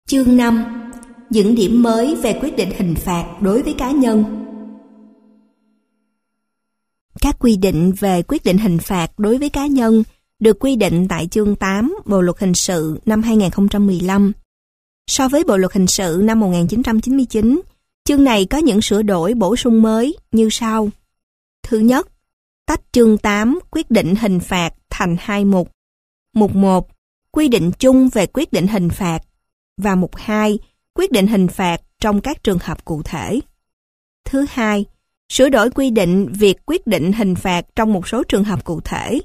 Chương 5. Những điểm mới về quyết định hình phạt đối với cá nhân. Các quy định về quyết định hình phạt đối với cá nhân được quy định tại chương 8 Bộ luật hình sự năm 2015. So với Bộ luật hình sự năm 1999, chương này có những sửa đổi bổ sung mới như sau. Thứ nhất, tách chương 8 quyết định hình phạt thành hai mục. Mục 1, quy định chung về quyết định hình phạt, và mục 2, quyết định hình phạt trong các trường hợp cụ thể. Thứ hai, sửa đổi quy định việc quyết định hình phạt trong một số trường hợp cụ thể,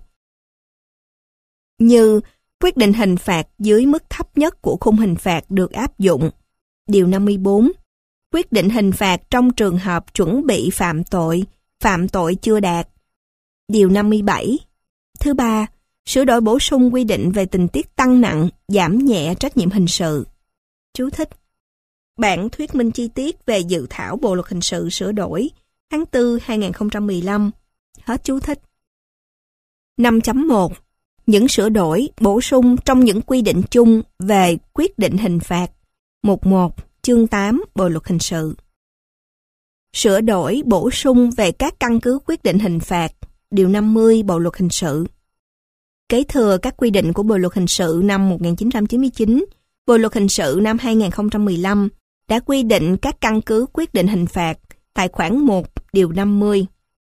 như quyết định hình phạt dưới mức thấp nhất của khung hình phạt được áp dụng. Điều 54, quyết định hình phạt trong trường hợp chuẩn bị phạm tội chưa đạt. Điều 57. Thứ ba, sửa đổi bổ sung quy định về tình tiết tăng nặng, giảm nhẹ trách nhiệm hình sự. Chú thích: bản thuyết minh chi tiết về dự thảo Bộ luật hình sự sửa đổi tháng 4 2015. Hết chú thích. 5.1. Những sửa đổi, bổ sung trong những quy định chung về quyết định hình phạt. Mục 1, chương 8 Bộ luật hình sự. Sửa đổi, bổ sung về các căn cứ quyết định hình phạt. Điều 50 Bộ luật hình sự. Kế thừa các quy định của Bộ luật hình sự năm 1999, Bộ luật hình sự năm 2015 đã quy định các căn cứ quyết định hình phạt tại khoản 1, điều 50.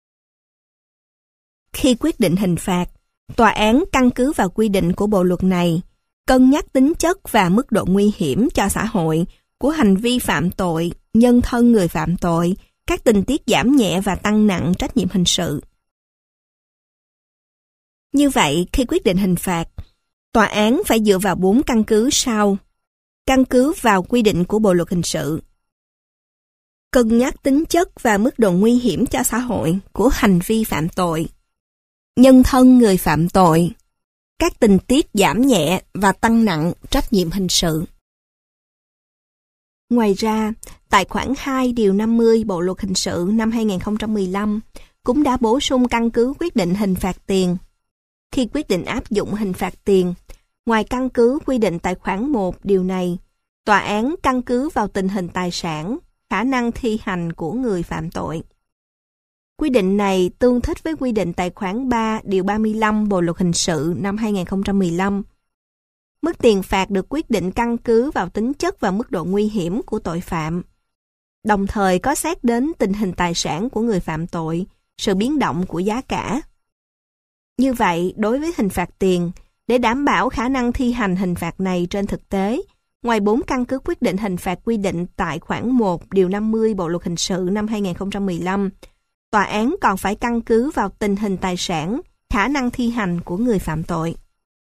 Khi quyết định hình phạt, tòa án căn cứ vào quy định của bộ luật này, cân nhắc tính chất và mức độ nguy hiểm cho xã hội của hành vi phạm tội, nhân thân người phạm tội, các tình tiết giảm nhẹ và tăng nặng trách nhiệm hình sự. Như vậy, khi quyết định hình phạt, tòa án phải dựa vào 4 căn cứ sau. Căn cứ vào quy định của Bộ luật hình sự. Cân nhắc tính chất và mức độ nguy hiểm cho xã hội của hành vi phạm tội. Nhân thân người phạm tội. Các tình tiết giảm nhẹ và tăng nặng trách nhiệm hình sự. Ngoài ra, tại khoản 2 điều 50 Bộ luật hình sự năm 2015 cũng đã bổ sung căn cứ quyết định hình phạt tiền. Khi quyết định áp dụng hình phạt tiền, ngoài căn cứ quy định tại khoản 1 điều này, tòa án căn cứ vào tình hình tài sản, khả năng thi hành của người phạm tội. Quy định này tương thích với quy định tại khoản 3 điều 35 Bộ luật hình sự năm 2015. Mức tiền phạt được quyết định căn cứ vào tính chất và mức độ nguy hiểm của tội phạm, đồng thời có xét đến tình hình tài sản của người phạm tội, sự biến động của giá cả. Như vậy, đối với hình phạt tiền, để đảm bảo khả năng thi hành hình phạt này trên thực tế, ngoài 4 căn cứ quyết định hình phạt quy định tại khoản 1 điều 50 Bộ luật hình sự năm 2015, tòa án còn phải căn cứ vào tình hình tài sản, khả năng thi hành của người phạm tội.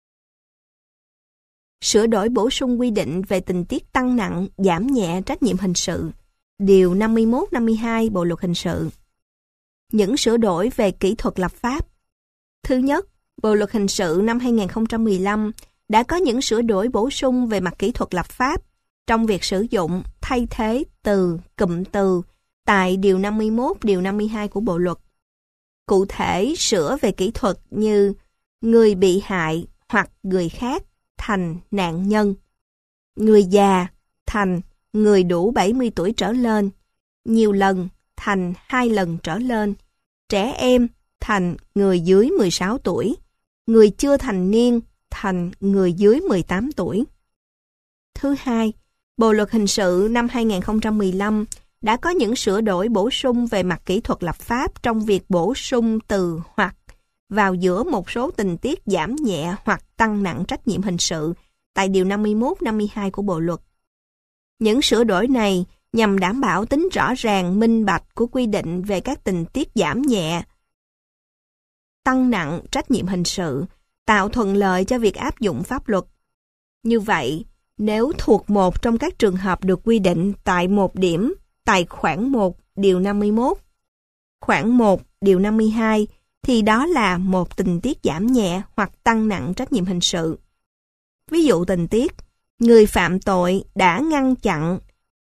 Sửa đổi bổ sung quy định về tình tiết tăng nặng, giảm nhẹ trách nhiệm hình sự. Điều 51-52 Bộ luật hình sự. Những sửa đổi về kỹ thuật lập pháp. Thứ nhất, Bộ luật hình sự năm 2015 đã có những sửa đổi bổ sung về mặt kỹ thuật lập pháp trong việc sử dụng, thay thế từ, cụm từ tại điều 51, điều 52 của Bộ luật. Cụ thể, sửa về kỹ thuật như người bị hại hoặc người khác thành nạn nhân, người già thành người đủ 70 tuổi trở lên, nhiều lần thành 2 lần trở lên, trẻ em thành người dưới 16 tuổi, người chưa thành niên thành người dưới 18 tuổi. Thứ hai, Bộ luật hình sự năm 2015 đã có những sửa đổi bổ sung về mặt kỹ thuật lập pháp trong việc bổ sung từ hoặc vào giữa một số tình tiết giảm nhẹ hoặc tăng nặng trách nhiệm hình sự tại điều 51-52 của Bộ luật. Những sửa đổi này nhằm đảm bảo tính rõ ràng, minh bạch của quy định về các tình tiết giảm nhẹ, tăng nặng trách nhiệm hình sự, tạo thuận lợi cho việc áp dụng pháp luật. Như vậy, nếu thuộc một trong các trường hợp được quy định tại một điểm tại khoản 1 điều 51, khoản 1 điều 52, thì đó là một tình tiết giảm nhẹ hoặc tăng nặng trách nhiệm hình sự. Ví dụ tình tiết, người phạm tội đã ngăn chặn,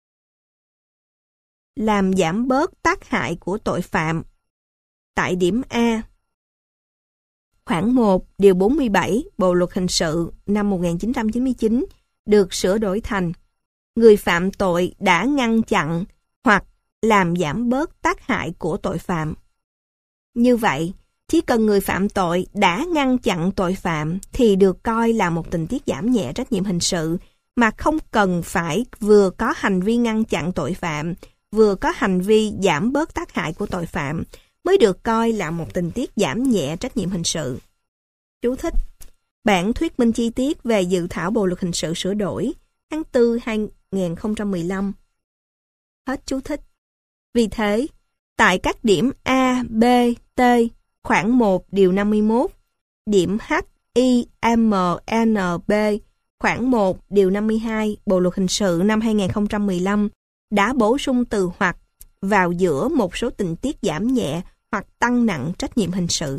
làm giảm bớt tác hại của tội phạm. Tại điểm A, khoản 1 điều 47 Bộ luật hình sự năm 1999 được sửa đổi thành người phạm tội đã ngăn chặn hoặc làm giảm bớt tác hại của tội phạm. Như vậy, chỉ cần người phạm tội đã ngăn chặn tội phạm thì được coi là một tình tiết giảm nhẹ trách nhiệm hình sự, mà không cần phải vừa có hành vi ngăn chặn tội phạm, vừa có hành vi giảm bớt tác hại của tội phạm mới được coi là một tình tiết giảm nhẹ trách nhiệm hình sự. Chú thích: Bản thuyết minh chi tiết về dự thảo Bộ luật hình sự sửa đổi tháng 4 2015. Hết chú thích. Vì thế, tại các điểm A, B, T, khoảng 1 điều 51, điểm H, I, M, N, B, khoảng 1 điều 52 Bộ luật hình sự năm 2015 đã bổ sung từ hoặc vào giữa một số tình tiết giảm nhẹ hoặc tăng nặng trách nhiệm hình sự.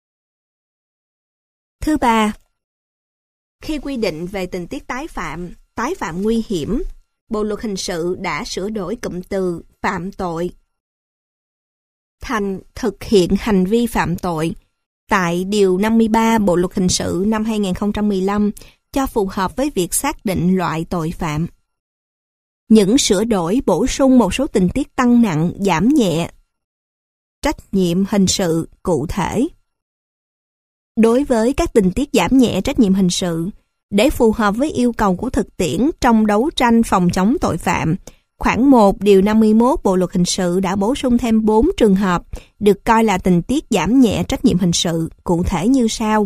Thứ ba, khi quy định về tình tiết tái phạm nguy hiểm, Bộ luật hình sự đã sửa đổi cụm từ phạm tội thành thực hiện hành vi phạm tội tại Điều 53 Bộ luật hình sự năm 2015 cho phù hợp với việc xác định loại tội phạm. Những sửa đổi bổ sung một số tình tiết tăng nặng, giảm nhẹ trách nhiệm hình sự cụ thể. Đối với các tình tiết giảm nhẹ trách nhiệm hình sự, để phù hợp với yêu cầu của thực tiễn trong đấu tranh phòng chống tội phạm, khoảng 1 điều 51 Bộ luật hình sự đã bổ sung thêm 4 trường hợp được coi là tình tiết giảm nhẹ trách nhiệm hình sự, cụ thể như sau.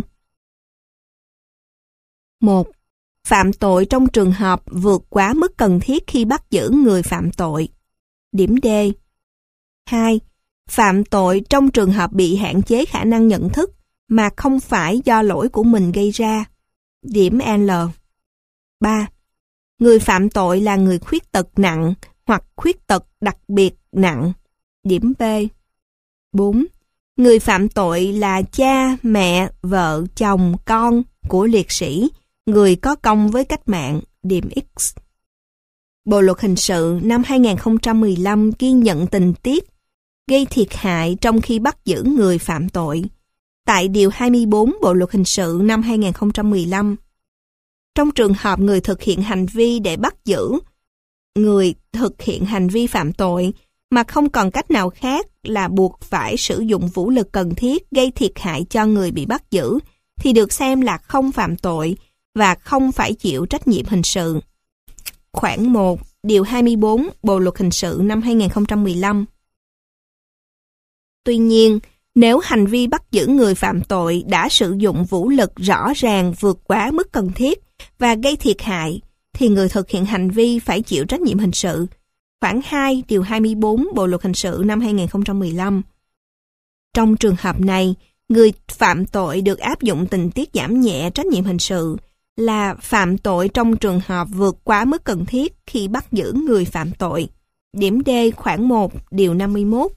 1. Phạm tội trong trường hợp vượt quá mức cần thiết khi bắt giữ người phạm tội. Điểm D. 2. Phạm tội trong trường hợp bị hạn chế khả năng nhận thức mà không phải do lỗi của mình gây ra. Điểm L. 3. Người phạm tội là người khuyết tật nặng hoặc khuyết tật đặc biệt nặng. Điểm B. 4. Người phạm tội là cha, mẹ, vợ, chồng, con của liệt sĩ, người có công với cách mạng. Điểm X. Bộ luật hình sự năm 2015 ghi nhận tình tiết gây thiệt hại trong khi bắt giữ người phạm tội tại Điều 24 Bộ luật hình sự năm 2015. Trong trường hợp người thực hiện hành vi để bắt giữ người thực hiện hành vi phạm tội mà không còn cách nào khác là buộc phải sử dụng vũ lực cần thiết gây thiệt hại cho người bị bắt giữ thì được xem là không phạm tội và không phải chịu trách nhiệm hình sự. Khoản 1, Điều 24 Bộ luật hình sự năm 2015. Tuy nhiên, nếu hành vi bắt giữ người phạm tội đã sử dụng vũ lực rõ ràng vượt quá mức cần thiết và gây thiệt hại, thì người thực hiện hành vi phải chịu trách nhiệm hình sự. Khoản 2, Điều 24 Bộ luật hình sự năm 2015. Trong trường hợp này, người phạm tội được áp dụng tình tiết giảm nhẹ trách nhiệm hình sự là phạm tội trong trường hợp vượt quá mức cần thiết khi bắt giữ người phạm tội. Điểm D khoản 1, Điều 51.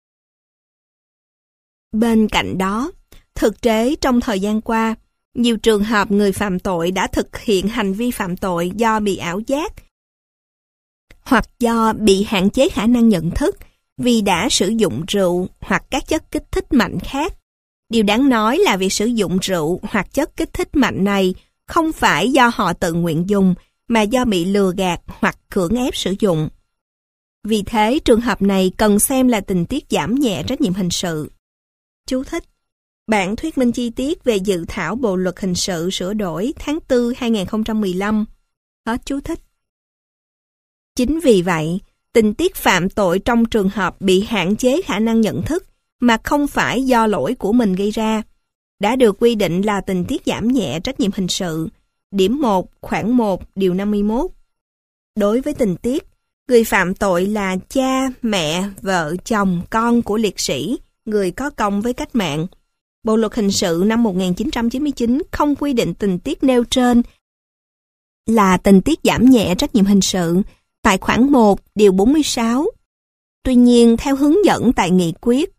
Bên cạnh đó, thực tế trong thời gian qua, nhiều trường hợp người phạm tội đã thực hiện hành vi phạm tội do bị ảo giác hoặc do bị hạn chế khả năng nhận thức vì đã sử dụng rượu hoặc các chất kích thích mạnh khác. Điều đáng nói là việc sử dụng rượu hoặc chất kích thích mạnh này không phải do họ tự nguyện dùng mà do bị lừa gạt hoặc cưỡng ép sử dụng. Vì thế, trường hợp này cần xem là tình tiết giảm nhẹ trách nhiệm hình sự. Chú thích: Bản thuyết minh chi tiết về dự thảo Bộ luật hình sự sửa đổi tháng 4 2015. Hết chú thích. Chính vì vậy, tình tiết phạm tội trong trường hợp bị hạn chế khả năng nhận thức mà không phải do lỗi của mình gây ra đã được quy định là tình tiết giảm nhẹ trách nhiệm hình sự. Điểm 1, khoản 1, Điều 51. Đối với tình tiết, người phạm tội là cha, mẹ, vợ, chồng, con của liệt sĩ, người có công với cách mạng. Bộ luật hình sự năm 1999 không quy định tình tiết nêu trên là tình tiết giảm nhẹ trách nhiệm hình sự tại khoản 1, Điều 46. Tuy nhiên, theo hướng dẫn tại Nghị quyết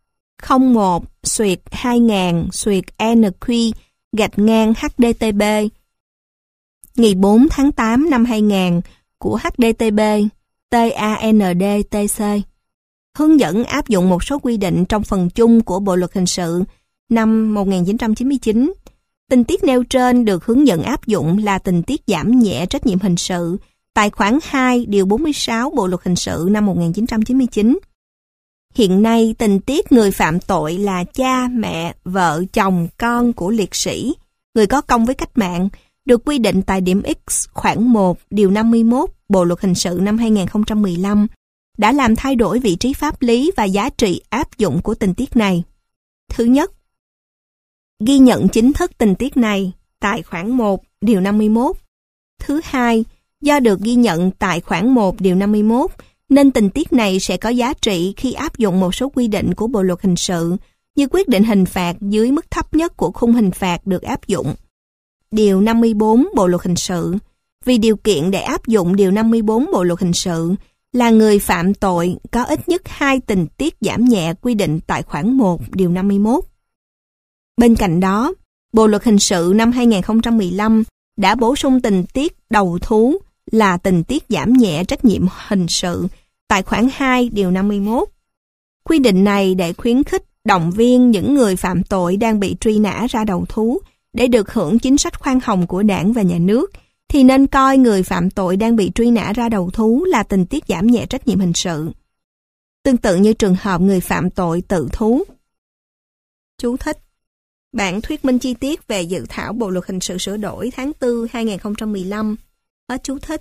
01/2000/NQ-HDTB ngày 4 tháng 8 năm 2000 của HDTB TANDTC, hướng dẫn áp dụng một số quy định trong phần chung của Bộ luật hình sự năm 1999. Tình tiết nêu trên được hướng dẫn áp dụng là tình tiết giảm nhẹ trách nhiệm hình sự tại khoản 2 điều 46 Bộ luật hình sự năm 1999. Hiện nay, tình tiết người phạm tội là cha, mẹ, vợ, chồng, con của liệt sĩ, người có công với cách mạng, được quy định tại điểm X khoản 1 điều 51 Bộ luật hình sự năm 2015, đã làm thay đổi vị trí pháp lý và giá trị áp dụng của tình tiết này. Thứ nhất, ghi nhận chính thức tình tiết này tại khoản 1 điều 51. Thứ hai, do được ghi nhận tại khoản 1 điều 51, nên tình tiết này sẽ có giá trị khi áp dụng một số quy định của Bộ luật hình sự, như quyết định hình phạt dưới mức thấp nhất của khung hình phạt được áp dụng. Điều 54 Bộ luật hình sự, vì điều kiện để áp dụng điều 54 Bộ luật hình sự là người phạm tội có ít nhất 2 tình tiết giảm nhẹ quy định tại khoản 1 điều 51. Bên cạnh đó, Bộ luật hình sự năm 2015 đã bổ sung tình tiết đầu thú là tình tiết giảm nhẹ trách nhiệm hình sự tại khoản 2 điều 51. Quy định này để khuyến khích, động viên những người phạm tội đang bị truy nã ra đầu thú để được hưởng chính sách khoan hồng của Đảng và Nhà nước, thì nên coi người phạm tội đang bị truy nã ra đầu thú là tình tiết giảm nhẹ trách nhiệm hình sự. Tương tự như trường hợp người phạm tội tự thú. Chú thích: bản thuyết minh chi tiết về dự thảo Bộ luật hình sự sửa đổi tháng 4 2015. Hết chú thích.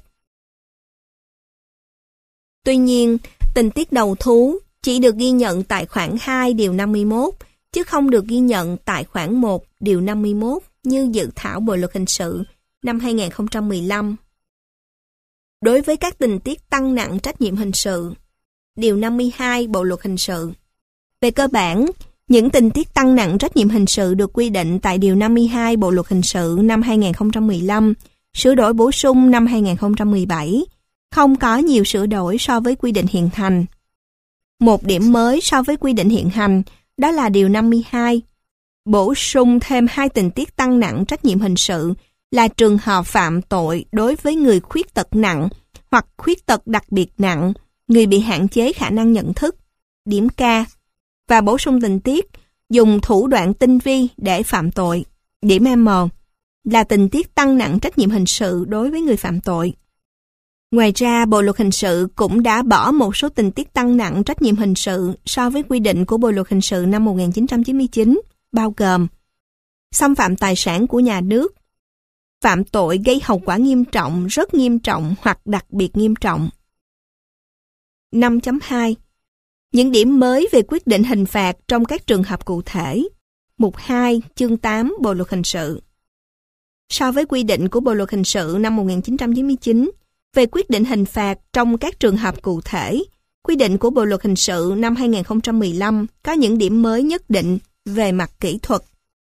Tuy nhiên, tình tiết đầu thú chỉ được ghi nhận tại khoản 2 điều 51, chứ không được ghi nhận tại khoản 1 điều 51 như dự thảo Bộ luật hình sự năm 2015. Đối với các tình tiết tăng nặng trách nhiệm hình sự, điều 52 Bộ luật hình sự. Về cơ bản, những tình tiết tăng nặng trách nhiệm hình sự được quy định tại điều 52 Bộ luật hình sự năm 2015, sửa đổi bổ sung năm 2017, không có nhiều sửa đổi so với quy định hiện hành. Một điểm mới so với quy định hiện hành đó là điều 52, bổ sung thêm 2 tình tiết tăng nặng trách nhiệm hình sự là trường hợp phạm tội đối với người khuyết tật nặng hoặc khuyết tật đặc biệt nặng, người bị hạn chế khả năng nhận thức, điểm K, và bổ sung tình tiết dùng thủ đoạn tinh vi để phạm tội, điểm M, là tình tiết tăng nặng trách nhiệm hình sự đối với người phạm tội. Ngoài ra, Bộ luật hình sự cũng đã bỏ một số tình tiết tăng nặng trách nhiệm hình sự so với quy định của Bộ luật hình sự năm 1999, bao gồm xâm phạm tài sản của nhà nước, phạm tội gây hậu quả nghiêm trọng, rất nghiêm trọng hoặc đặc biệt nghiêm trọng. 5.2. Những điểm mới về quyết định hình phạt trong các trường hợp cụ thể. Mục 2, chương 8 Bộ luật hình sự. So với quy định của Bộ luật hình sự năm 1999 về quyết định hình phạt trong các trường hợp cụ thể, quy định của Bộ luật hình sự năm 2015 có những điểm mới nhất định về mặt kỹ thuật,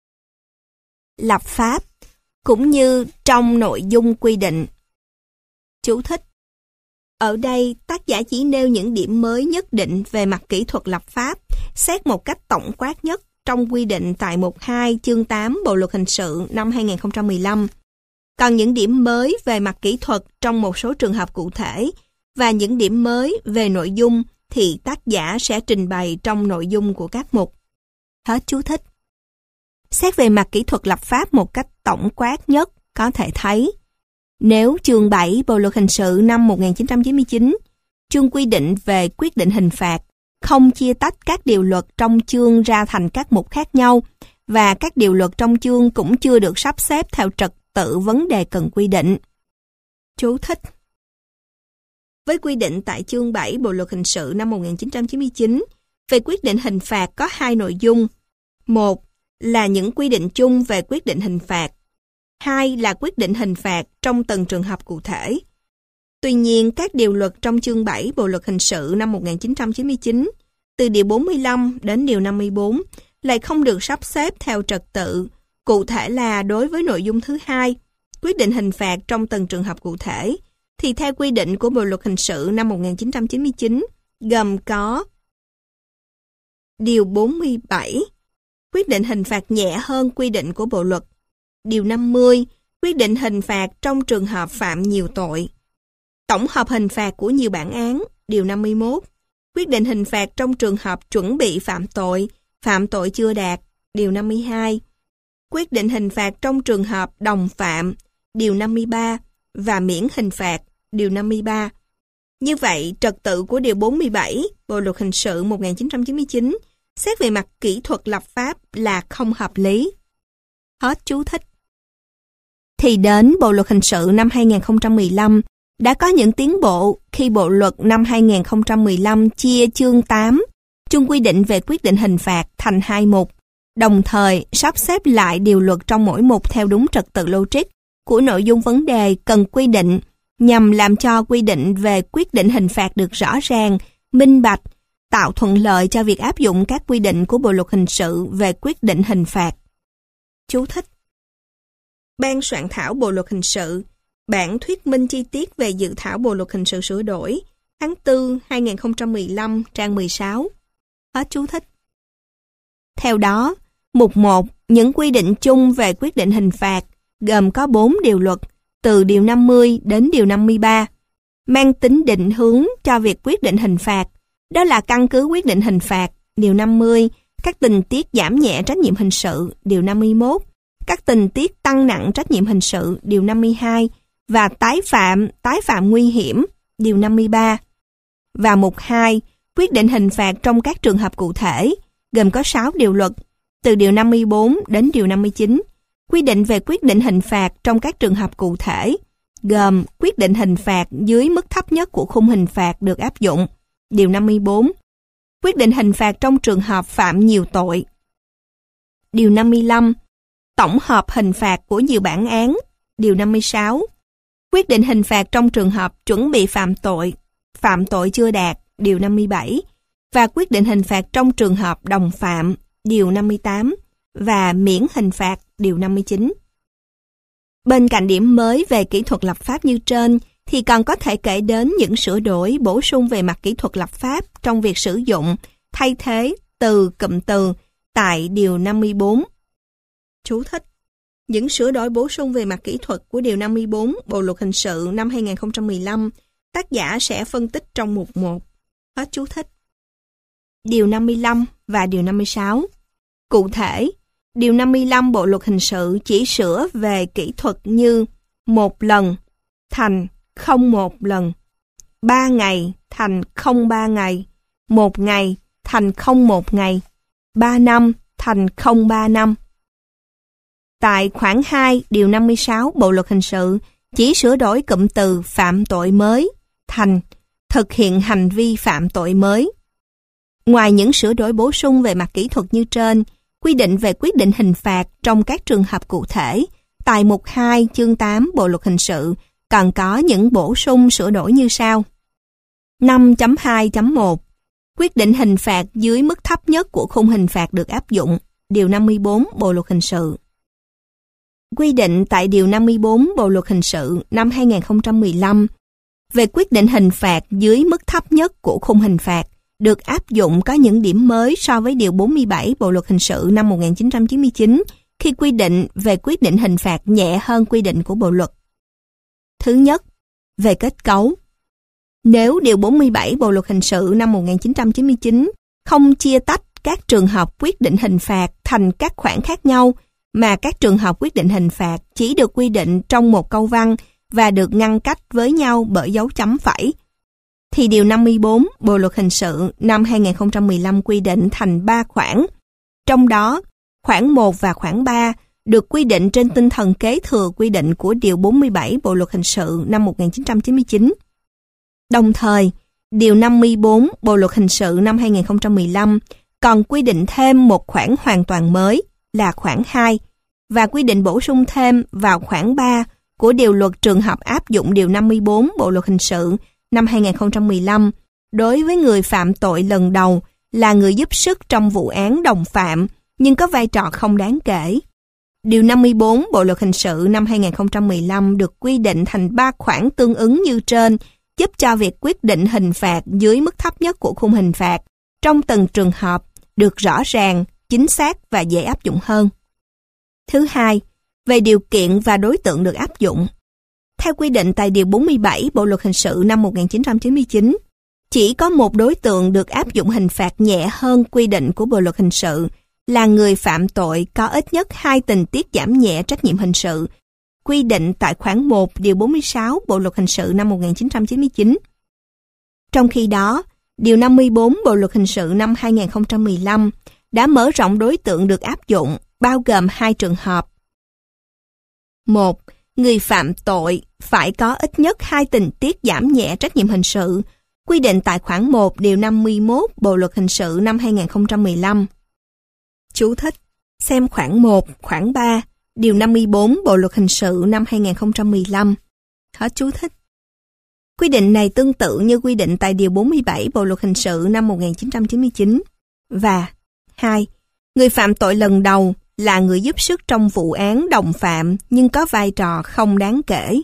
lập pháp, cũng như trong nội dung quy định. Chú thích: ở đây, tác giả chỉ nêu những điểm mới nhất định về mặt kỹ thuật lập pháp, xét một cách tổng quát nhất trong quy định tại mục 2 chương 8 Bộ luật hình sự năm 2015. Còn những điểm mới về mặt kỹ thuật trong một số trường hợp cụ thể và những điểm mới về nội dung thì tác giả sẽ trình bày trong nội dung của các mục. Hết chú thích. Xét về mặt kỹ thuật lập pháp một cách tổng quát nhất có thể thấy, nếu chương 7 Bộ luật hình sự năm 1999, chương quy định về quyết định hình phạt, không chia tách các điều luật trong chương ra thành các mục khác nhau, và các điều luật trong chương cũng chưa được sắp xếp theo trật tự vấn đề cần quy định. Chú thích: với quy định tại chương 7 Bộ luật hình sự năm 1999 về quyết định hình phạt có 2 nội dung. Một là những quy định chung về quyết định hình phạt. 2 là quyết định hình phạt trong từng trường hợp cụ thể. Tuy nhiên, các điều luật trong chương 7 Bộ luật hình sự năm 1999, từ điều 45 đến điều 54, lại không được sắp xếp theo trật tự, cụ thể là đối với nội dung thứ 2, quyết định hình phạt trong từng trường hợp cụ thể, thì theo quy định của Bộ luật hình sự năm 1999, gồm có điều 47, quyết định hình phạt nhẹ hơn quy định của Bộ luật. Điều 50, quyết định hình phạt trong trường hợp phạm nhiều tội. Tổng hợp hình phạt của nhiều bản án. Điều 51, quyết định hình phạt trong trường hợp chuẩn bị phạm tội chưa đạt. Điều 52, quyết định hình phạt trong trường hợp đồng phạm. Điều 53, và miễn hình phạt. điều 53. Như vậy, trật tự của điều 47 Bộ luật hình sự 1999 xét về mặt kỹ thuật lập pháp là không hợp lý. Hết chú thích. Thì đến Bộ luật hình sự năm 2015 đã có những tiến bộ khi Bộ luật năm 2015 chia chương 8, chương quy định về quyết định hình phạt thành 2 mục, đồng thời sắp xếp lại điều luật trong mỗi mục theo đúng trật tự logic của nội dung vấn đề cần quy định nhằm làm cho quy định về quyết định hình phạt được rõ ràng, minh bạch, tạo thuận lợi cho việc áp dụng các quy định của Bộ luật hình sự về quyết định hình phạt. Chú thích. Ban soạn thảo Bộ luật hình sự, bản thuyết minh chi tiết về dự thảo Bộ luật hình sự sửa đổi, tháng 4, 2015, trang 16. Hết chú thích. Theo đó, mục 1, những quy định chung về quyết định hình phạt, gồm có 4 điều luật, từ điều 50 đến điều 53, mang tính định hướng cho việc quyết định hình phạt. Đó là căn cứ quyết định hình phạt, điều 50, các tình tiết giảm nhẹ trách nhiệm hình sự, điều 51, các tình tiết tăng nặng trách nhiệm hình sự, điều 52, và tái phạm nguy hiểm, điều 53. Và mục 2, quyết định hình phạt trong các trường hợp cụ thể, gồm có 6 điều luật, từ điều 54 đến điều 59, quy định về quyết định hình phạt trong các trường hợp cụ thể, gồm quyết định hình phạt dưới mức thấp nhất của khung hình phạt được áp dụng, điều 54, quyết định hình phạt trong trường hợp phạm nhiều tội, điều 55, tổng hợp hình phạt của nhiều bản án, điều 56, quyết định hình phạt trong trường hợp chuẩn bị phạm tội chưa đạt, điều 57, và quyết định hình phạt trong trường hợp đồng phạm, điều 58, và miễn hình phạt, điều 59. Bên cạnh điểm mới về kỹ thuật lập pháp như trên, thì còn có thể kể đến những sửa đổi bổ sung về mặt kỹ thuật lập pháp trong việc sử dụng, thay thế từ cụm từ tại điều 54. Chú thích. Những sửa đổi bổ sung về mặt kỹ thuật của điều 54 Bộ luật hình sự năm 2015, tác giả sẽ phân tích trong mục 1. Hết chú thích. Điều 55 và điều 56. Cụ thể, điều 55 Bộ luật hình sự chỉ sửa về kỹ thuật như 1 lần thành không 1 lần, 3 ngày thành không 3 ngày, 1 ngày thành không 1 ngày, 3 năm thành không 3 năm. Tại khoản 2, điều 56 Bộ luật hình sự chỉ sửa đổi cụm từ phạm tội mới thành thực hiện hành vi phạm tội mới. Ngoài những sửa đổi bổ sung về mặt kỹ thuật như trên, quy định về quyết định hình phạt trong các trường hợp cụ thể, tại mục 2 chương 8 Bộ luật hình sự còn có những bổ sung sửa đổi như sau. 5.2.1 Quyết định hình phạt dưới mức thấp nhất của khung hình phạt được áp dụng, điều 54 Bộ luật hình sự. Quy định tại điều 54 Bộ luật hình sự năm 2015 về quyết định hình phạt dưới mức thấp nhất của khung hình phạt được áp dụng có những điểm mới so với điều 47 Bộ luật hình sự năm 1999 khi quy định về quyết định hình phạt nhẹ hơn quy định của bộ luật. Thứ nhất, về kết cấu. Nếu điều 47 Bộ luật hình sự năm 1999 không chia tách các trường hợp quyết định hình phạt thành các khoản khác nhau, mà các trường hợp quyết định hình phạt chỉ được quy định trong một câu văn và được ngăn cách với nhau bởi dấu chấm phẩy, thì điều 54 Bộ luật hình sự năm 2015 quy định thành 3 khoản. Trong đó, khoản 1 và khoản 3 được quy định trên tinh thần kế thừa quy định của điều 47 Bộ luật hình sự năm 1999. Đồng thời, điều 54 Bộ luật hình sự năm 2015 còn quy định thêm một khoản hoàn toàn mới là khoản 2 và quy định bổ sung thêm vào khoản 3 của điều luật trường hợp áp dụng điều 54 Bộ luật hình sự năm 2015 đối với người phạm tội lần đầu là người giúp sức trong vụ án đồng phạm nhưng có vai trò không đáng kể. Điều 54 Bộ luật hình sự năm 2015 được quy định thành 3 khoản tương ứng như trên, giúp cho việc quyết định hình phạt dưới mức thấp nhất của khung hình phạt trong từng trường hợp được rõ ràng, chính xác và dễ áp dụng hơn. Thứ hai, về điều kiện và đối tượng được áp dụng. Theo quy định tại điều 47 Bộ luật hình sự năm 1999, chỉ có một đối tượng được áp dụng hình phạt nhẹ hơn quy định của Bộ luật hình sự là người phạm tội có ít nhất 2 tình tiết giảm nhẹ trách nhiệm hình sự, quy định tại khoản 1 điều 46 Bộ luật hình sự năm 1999. Trong khi đó, điều 54 Bộ luật hình sự năm 2015 đã mở rộng đối tượng được áp dụng, bao gồm 2 trường hợp. 1. Người phạm tội phải có ít nhất 2 tình tiết giảm nhẹ trách nhiệm hình sự, quy định tại khoản 1 điều 51 Bộ luật hình sự năm 2015. Chú thích: xem khoản 1, khoản 3, điều 54 Bộ luật hình sự năm 2015. Hết chú thích. Quy định này tương tự như quy định tại điều 47 Bộ luật hình sự năm 1999. Và 2. Người phạm tội lần đầu là người giúp sức trong vụ án đồng phạm nhưng có vai trò không đáng kể.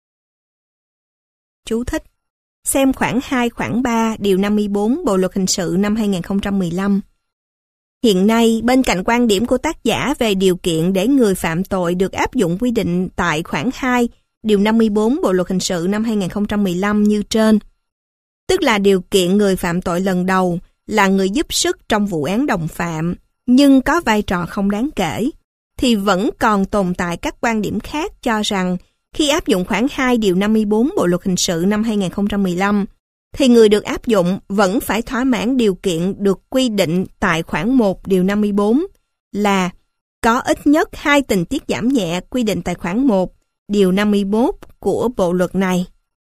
Chú thích: xem khoản 2, khoản 3, điều 54 Bộ luật hình sự năm 2015. Hiện nay, bên cạnh quan điểm của tác giả về điều kiện để người phạm tội được áp dụng quy định tại khoản 2, điều 54 Bộ luật hình sự năm 2015 như trên, tức là điều kiện người phạm tội lần đầu là người giúp sức trong vụ án đồng phạm nhưng có vai trò không đáng kể, thì vẫn còn tồn tại các quan điểm khác cho rằng khi áp dụng khoản 2 điều 54 Bộ luật hình sự năm 2015, thì người được áp dụng vẫn phải thỏa mãn điều kiện được quy định tại khoản 1 điều 54 là có ít nhất 2 tình tiết giảm nhẹ quy định tại khoản 1 điều 51 của bộ luật này.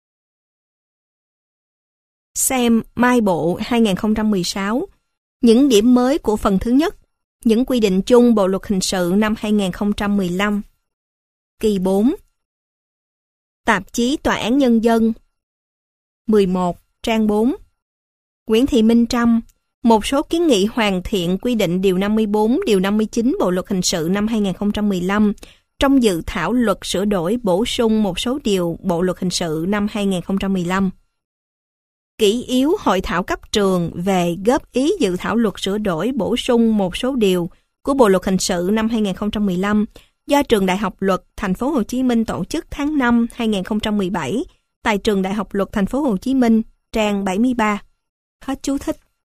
Xem Mai Bộ 2016, những điểm mới của phần thứ nhất, những quy định chung Bộ luật hình sự năm 2015. Kỳ 4. Tạp chí Tòa án Nhân dân 11, trang 4. Nguyễn Thị Minh Trâm, một số kiến nghị hoàn thiện quy định điều 54, điều 59 Bộ luật hình sự năm 2015 trong dự thảo luật sửa đổi bổ sung một số điều Bộ luật hình sự năm 2015. Kỷ yếu hội thảo cấp trường về góp ý dự thảo luật sửa đổi bổ sung một số điều của Bộ luật hình sự năm 2015 do Trường Đại học Luật Thành phố Hồ Chí Minh tổ chức tháng 5 2017 tại Trường Đại học Luật Thành phố Hồ Chí Minh, trang 73. Hết chú thích.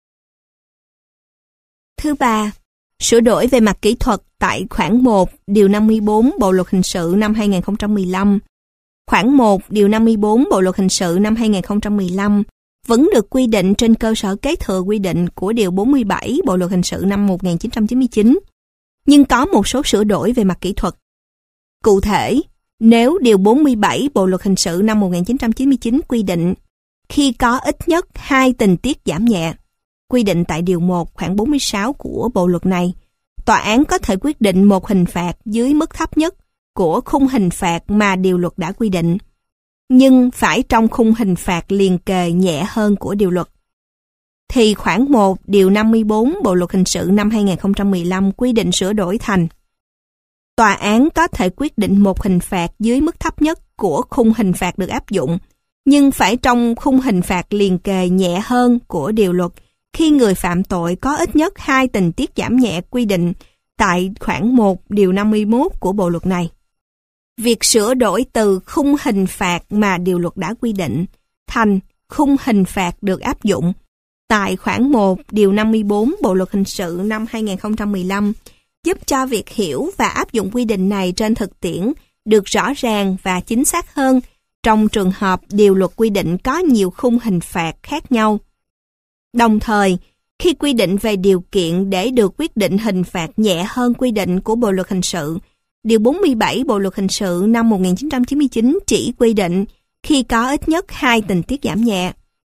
Thứ ba, sửa đổi về mặt kỹ thuật tại khoản 1 điều 54 Bộ luật hình sự năm 2015. Khoản 1 điều 54 Bộ luật hình sự năm 2015 vẫn được quy định trên cơ sở kế thừa quy định của điều 47 Bộ luật hình sự năm 1999, nhưng có một số sửa đổi về mặt kỹ thuật. Cụ thể, nếu điều 47 Bộ luật hình sự năm 1999 quy định khi có ít nhất 2 tình tiết giảm nhẹ, quy định tại điều 1 khoản 46 của bộ luật này, tòa án có thể quyết định một hình phạt dưới mức thấp nhất của khung hình phạt mà điều luật đã quy định, nhưng phải trong khung hình phạt liền kề nhẹ hơn của điều luật. Thì khoản 1 điều 54 Bộ luật hình sự năm 2015 quy định sửa đổi thành: tòa án có thể quyết định một hình phạt dưới mức thấp nhất của khung hình phạt được áp dụng, nhưng phải trong khung hình phạt liền kề nhẹ hơn của điều luật khi người phạm tội có ít nhất 2 tình tiết giảm nhẹ quy định tại khoản 1 điều 51 của bộ luật này. Việc sửa đổi từ khung hình phạt mà điều luật đã quy định thành khung hình phạt được áp dụng tại khoản 1 điều 54 Bộ luật hình sự năm 2015 giúp cho việc hiểu và áp dụng quy định này trên thực tiễn được rõ ràng và chính xác hơn trong trường hợp điều luật quy định có nhiều khung hình phạt khác nhau. Đồng thời, khi quy định về điều kiện để được quyết định hình phạt nhẹ hơn quy định của Bộ luật hình sự, điều 47 Bộ luật hình sự năm 1999 chỉ quy định khi có ít nhất 2 tình tiết giảm nhẹ,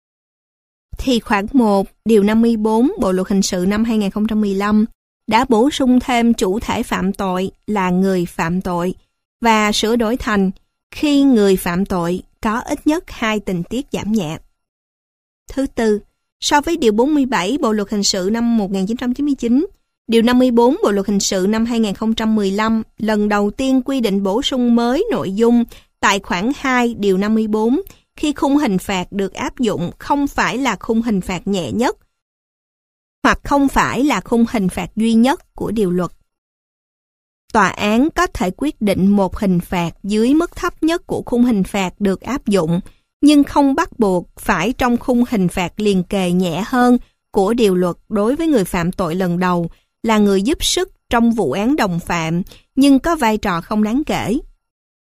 thì khoản 1 điều 54 Bộ luật hình sự năm 2015 đã bổ sung thêm chủ thể phạm tội là người phạm tội và sửa đổi thành khi người phạm tội có ít nhất 2 tình tiết giảm nhẹ. Thứ tư, so với điều 47 Bộ luật hình sự năm 1999, điều 54 Bộ luật hình sự năm 2015 lần đầu tiên quy định bổ sung mới nội dung tại khoản 2 điều 54 khi khung hình phạt được áp dụng không phải là khung hình phạt nhẹ nhất hoặc không phải là khung hình phạt duy nhất của điều luật. Tòa án có thể quyết định một hình phạt dưới mức thấp nhất của khung hình phạt được áp dụng, nhưng không bắt buộc phải trong khung hình phạt liền kề nhẹ hơn của điều luật đối với người phạm tội lần đầu là người giúp sức trong vụ án đồng phạm nhưng có vai trò không đáng kể.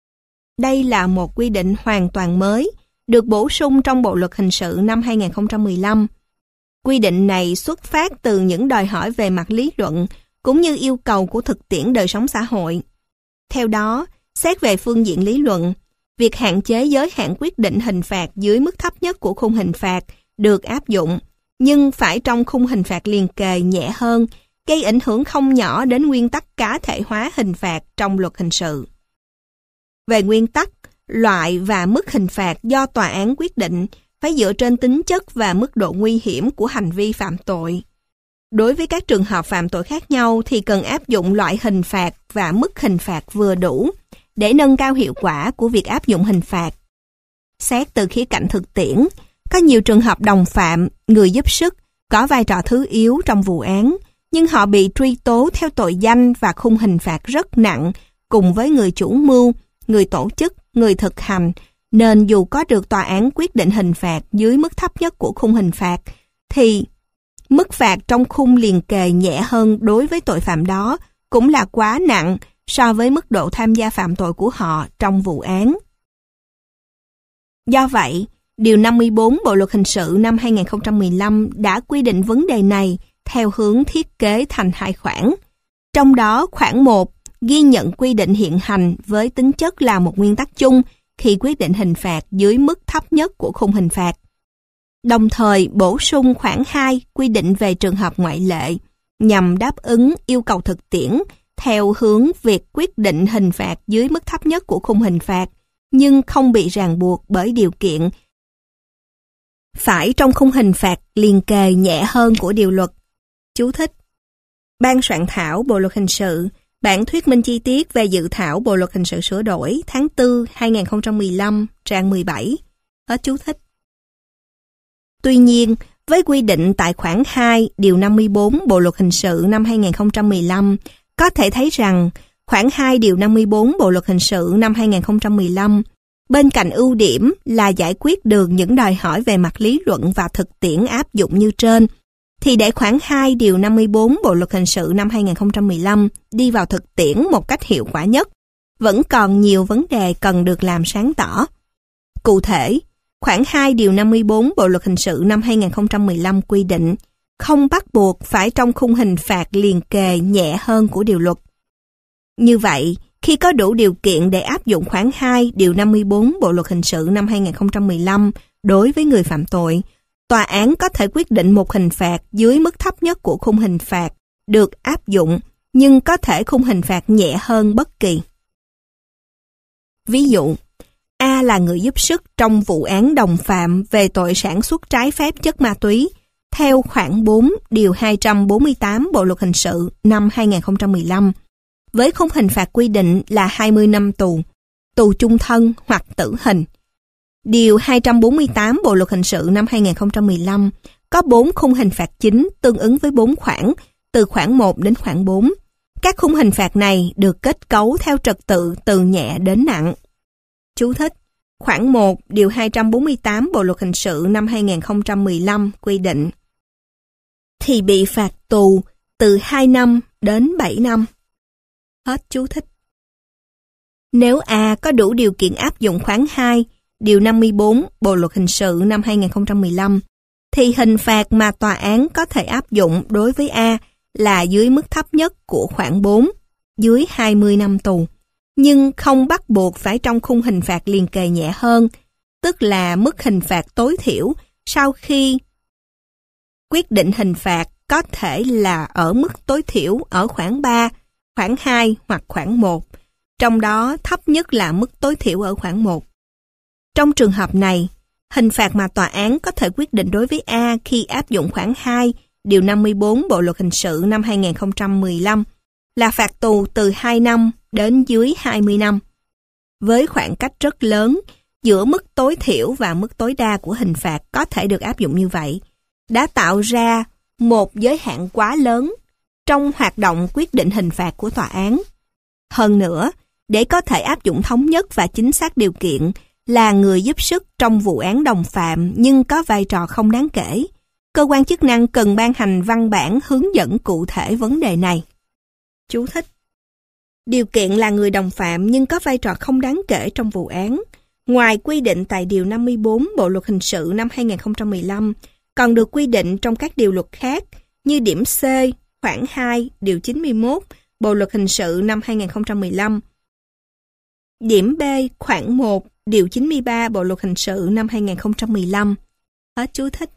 Đây là một quy định hoàn toàn mới, được bổ sung trong Bộ Luật Hình sự năm 2015. Quy định này xuất phát từ những đòi hỏi về mặt lý luận, cũng như yêu cầu của thực tiễn đời sống xã hội. Theo đó, xét về phương diện lý luận, việc hạn chế giới hạn quyết định hình phạt dưới mức thấp nhất của khung hình phạt được áp dụng, nhưng phải trong khung hình phạt liền kề nhẹ hơn, gây ảnh hưởng không nhỏ đến nguyên tắc cá thể hóa hình phạt trong luật hình sự. Về nguyên tắc, loại và mức hình phạt do tòa án quyết định phải dựa trên tính chất và mức độ nguy hiểm của hành vi phạm tội. Đối với các trường hợp phạm tội khác nhau thì cần áp dụng loại hình phạt và mức hình phạt vừa đủ để nâng cao hiệu quả của việc áp dụng hình phạt. Xét từ khía cạnh thực tiễn, có nhiều trường hợp đồng phạm, người giúp sức có vai trò thứ yếu trong vụ án, nhưng họ bị truy tố theo tội danh và khung hình phạt rất nặng cùng với người chủ mưu, người tổ chức, người thực hành, nên dù có được tòa án quyết định hình phạt dưới mức thấp nhất của khung hình phạt, thì mức phạt trong khung liền kề nhẹ hơn đối với tội phạm đó cũng là quá nặng so với mức độ tham gia phạm tội của họ trong vụ án. Do vậy, Điều 54 Bộ Luật Hình sự năm 2015 đã quy định vấn đề này theo hướng thiết kế thành 2 khoản. Trong đó, khoản 1 ghi nhận quy định hiện hành với tính chất là một nguyên tắc chung khi quyết định hình phạt dưới mức thấp nhất của khung hình phạt. Đồng thời bổ sung khoản 2 quy định về trường hợp ngoại lệ nhằm đáp ứng yêu cầu thực tiễn theo hướng việc quyết định hình phạt dưới mức thấp nhất của khung hình phạt nhưng không bị ràng buộc bởi điều kiện phải trong khung hình phạt liền kề nhẹ hơn của điều luật. Chú thích: Ban soạn thảo Bộ Luật Hình sự, bản thuyết minh chi tiết về dự thảo Bộ Luật Hình sự sửa đổi tháng 4 2015, trang 17. Hết chú thích. Tuy nhiên, với quy định tại khoản 2 Điều 54 Bộ Luật Hình sự năm 2015, có thể thấy rằng khoản 2 Điều 54 Bộ Luật Hình sự năm 2015 bên cạnh ưu điểm là giải quyết được những đòi hỏi về mặt lý luận và thực tiễn áp dụng như trên, thì để khoản 2 Điều 54 Bộ Luật Hình sự năm 2015 đi vào thực tiễn một cách hiệu quả nhất, vẫn còn nhiều vấn đề cần được làm sáng tỏ. Cụ thể, khoản 2 Điều 54 Bộ Luật Hình sự năm 2015 quy định không bắt buộc phải trong khung hình phạt liền kề nhẹ hơn của điều luật. Như vậy, khi có đủ điều kiện để áp dụng khoản 2 Điều 54 Bộ Luật Hình sự năm 2015 đối với người phạm tội, tòa án có thể quyết định một hình phạt dưới mức thấp nhất của khung hình phạt được áp dụng, nhưng có thể khung hình phạt nhẹ hơn bất kỳ. Ví dụ, A là người giúp sức trong vụ án đồng phạm về tội sản xuất trái phép chất ma túy, theo khoản 4 Điều 248 Bộ Luật Hình sự năm 2015, với khung hình phạt quy định là 20 năm tù, tù chung thân hoặc tử hình. Điều 248 Bộ Luật Hình sự năm 2015 có 4 khung hình phạt chính tương ứng với 4 khoản, từ khoản 1 đến khoản 4. Các khung hình phạt này được kết cấu theo trật tự từ nhẹ đến nặng. Chú thích: Khoản 1 Điều 248 Bộ Luật Hình sự năm 2015 quy định thì bị phạt tù từ 2 năm đến 7 năm. Hết chú thích. Nếu A có đủ điều kiện áp dụng khoản 2 Điều 54 Bộ Luật Hình sự năm 2015, thì hình phạt mà tòa án có thể áp dụng đối với A là dưới mức thấp nhất của khoản 4, dưới 20 năm tù, nhưng không bắt buộc phải trong khung hình phạt liền kề nhẹ hơn, tức là mức hình phạt tối thiểu sau khi quyết định hình phạt có thể là ở mức tối thiểu ở khoản 3, khoản 2 hoặc khoản 1, trong đó thấp nhất là mức tối thiểu ở khoản 1. Trong trường hợp này, hình phạt mà tòa án có thể quyết định đối với A khi áp dụng khoản 2 Điều 54 Bộ Luật Hình sự năm 2015 là phạt tù từ 2 năm đến dưới 20 năm. Với khoảng cách rất lớn giữa mức tối thiểu và mức tối đa của hình phạt có thể được áp dụng như vậy, đã tạo ra một giới hạn quá lớn trong hoạt động quyết định hình phạt của tòa án. Hơn nữa, để có thể áp dụng thống nhất và chính xác điều kiện là người giúp sức trong vụ án đồng phạm nhưng có vai trò không đáng kể, cơ quan chức năng cần ban hành văn bản hướng dẫn cụ thể vấn đề này. Chú thích: Điều kiện là người đồng phạm nhưng có vai trò không đáng kể trong vụ án. Ngoài quy định tại Điều 54 Bộ Luật Hình sự năm 2015, còn được quy định trong các điều luật khác như điểm C, khoản 2, Điều 91, Bộ Luật Hình sự năm 2015. Điểm B, khoản 1, Điều 93, Bộ Luật Hình sự năm 2015. Hết chú thích.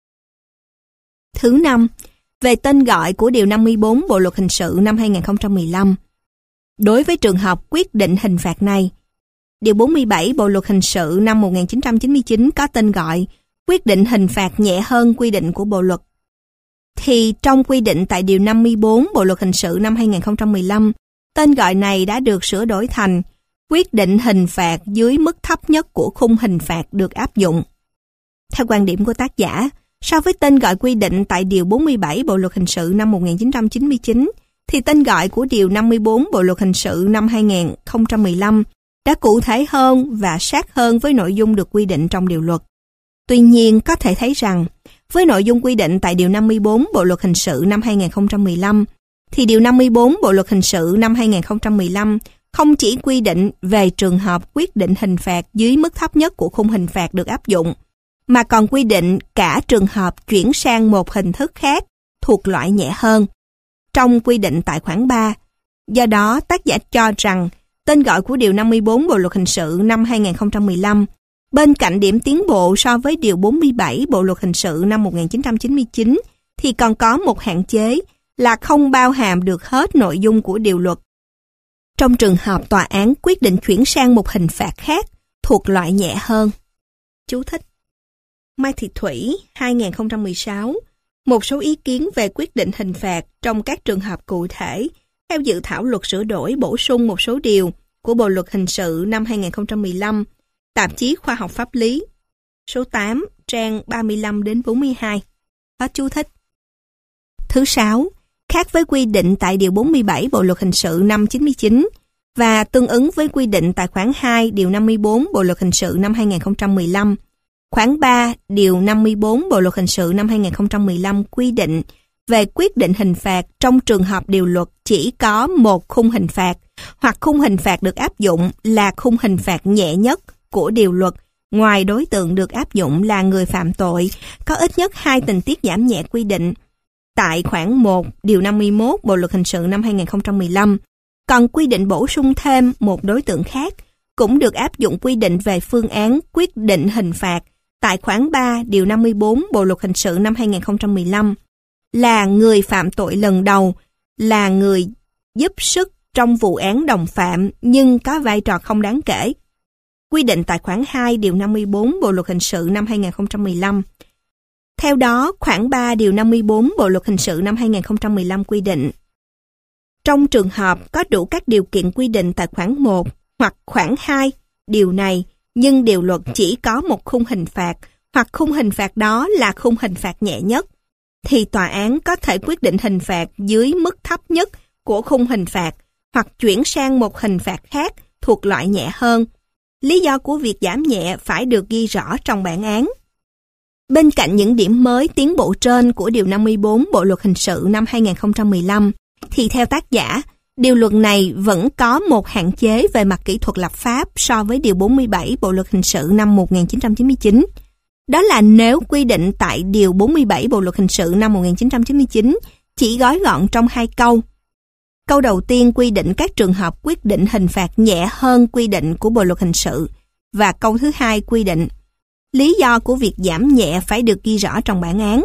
Thứ 5. Về tên gọi của Điều 54 Bộ Luật Hình sự năm 2015. Đối với trường hợp quyết định hình phạt này, Điều 47 Bộ Luật Hình sự năm 1999 có tên gọi quyết định hình phạt nhẹ hơn quy định của Bộ Luật. Thì trong quy định tại Điều 54 Bộ Luật Hình sự năm 2015, tên gọi này đã được sửa đổi thành quyết định hình phạt dưới mức thấp nhất của khung hình phạt được áp dụng. Theo quan điểm của tác giả, so với tên gọi quy định tại Điều 47 Bộ Luật Hình sự năm 1999, thì tên gọi của Điều 54 Bộ Luật Hình sự năm 2015 đã cụ thể hơn và sát hơn với nội dung được quy định trong điều luật. Tuy nhiên, có thể thấy rằng, với nội dung quy định tại Điều 54 Bộ Luật Hình sự năm 2015, thì Điều 54 Bộ Luật Hình sự năm 2015 không chỉ quy định về trường hợp quyết định hình phạt dưới mức thấp nhất của khung hình phạt được áp dụng, mà còn quy định cả trường hợp chuyển sang một hình thức khác thuộc loại nhẹ hơn. Trong quy định tại khoản 3, do đó tác giả cho rằng tên gọi của Điều 54 Bộ Luật Hình sự năm 2015 bên cạnh điểm tiến bộ so với Điều 47 Bộ Luật Hình sự năm 1999 thì còn có một hạn chế là không bao hàm được hết nội dung của điều luật. Trong trường hợp tòa án quyết định chuyển sang một hình phạt khác thuộc loại nhẹ hơn. Chú thích. Mai Thị Thủy, 2016. Một số ý kiến về quyết định hình phạt trong các trường hợp cụ thể theo dự thảo luật sửa đổi bổ sung một số điều của Bộ Luật Hình sự năm 2015, tạp chí Khoa học Pháp lý, số 8, trang 35-42. Hết chú thích. Thứ 6. Khác với quy định tại Điều 47 Bộ Luật Hình sự năm 99 và tương ứng với quy định tại khoản 2 Điều 54 Bộ Luật Hình sự năm 2015, khoản 3 Điều 54 Bộ Luật Hình sự năm 2015 quy định về quyết định hình phạt trong trường hợp điều luật chỉ có một khung hình phạt hoặc khung hình phạt được áp dụng là khung hình phạt nhẹ nhất của điều luật, ngoài đối tượng được áp dụng là người phạm tội có ít nhất 2 tình tiết giảm nhẹ quy định tại khoản 1 Điều 51 Bộ Luật Hình sự năm 2015, còn quy định bổ sung thêm một đối tượng khác cũng được áp dụng quy định về phương án quyết định hình phạt tại khoản 3 Điều 54 Bộ Luật Hình sự năm 2015 là người phạm tội lần đầu, là người giúp sức trong vụ án đồng phạm nhưng có vai trò không đáng kể. Quy định tại khoản 2 Điều 54 Bộ Luật Hình sự năm 2015. Theo đó, khoản 3 Điều 54 Bộ Luật Hình sự năm 2015 quy định trong trường hợp có đủ các điều kiện quy định tại khoản 1 hoặc khoản 2 điều này, nhưng điều luật chỉ có một khung hình phạt hoặc khung hình phạt đó là khung hình phạt nhẹ nhất, thì tòa án có thể quyết định hình phạt dưới mức thấp nhất của khung hình phạt hoặc chuyển sang một hình phạt khác thuộc loại nhẹ hơn. Lý do của việc giảm nhẹ phải được ghi rõ trong bản án. Bên cạnh những điểm mới tiến bộ trên của Điều 54 Bộ Luật Hình sự năm 2015, thì theo tác giả, điều luật này vẫn có một hạn chế về mặt kỹ thuật lập pháp so với Điều 47 Bộ Luật Hình sự năm 1999. Đó là nếu quy định tại Điều 47 Bộ Luật Hình sự năm 1999 chỉ gói gọn trong 2 câu. Câu đầu tiên quy định các trường hợp quyết định hình phạt nhẹ hơn quy định của Bộ Luật Hình sự, và câu thứ hai quy định lý do của việc giảm nhẹ phải được ghi rõ trong bản án.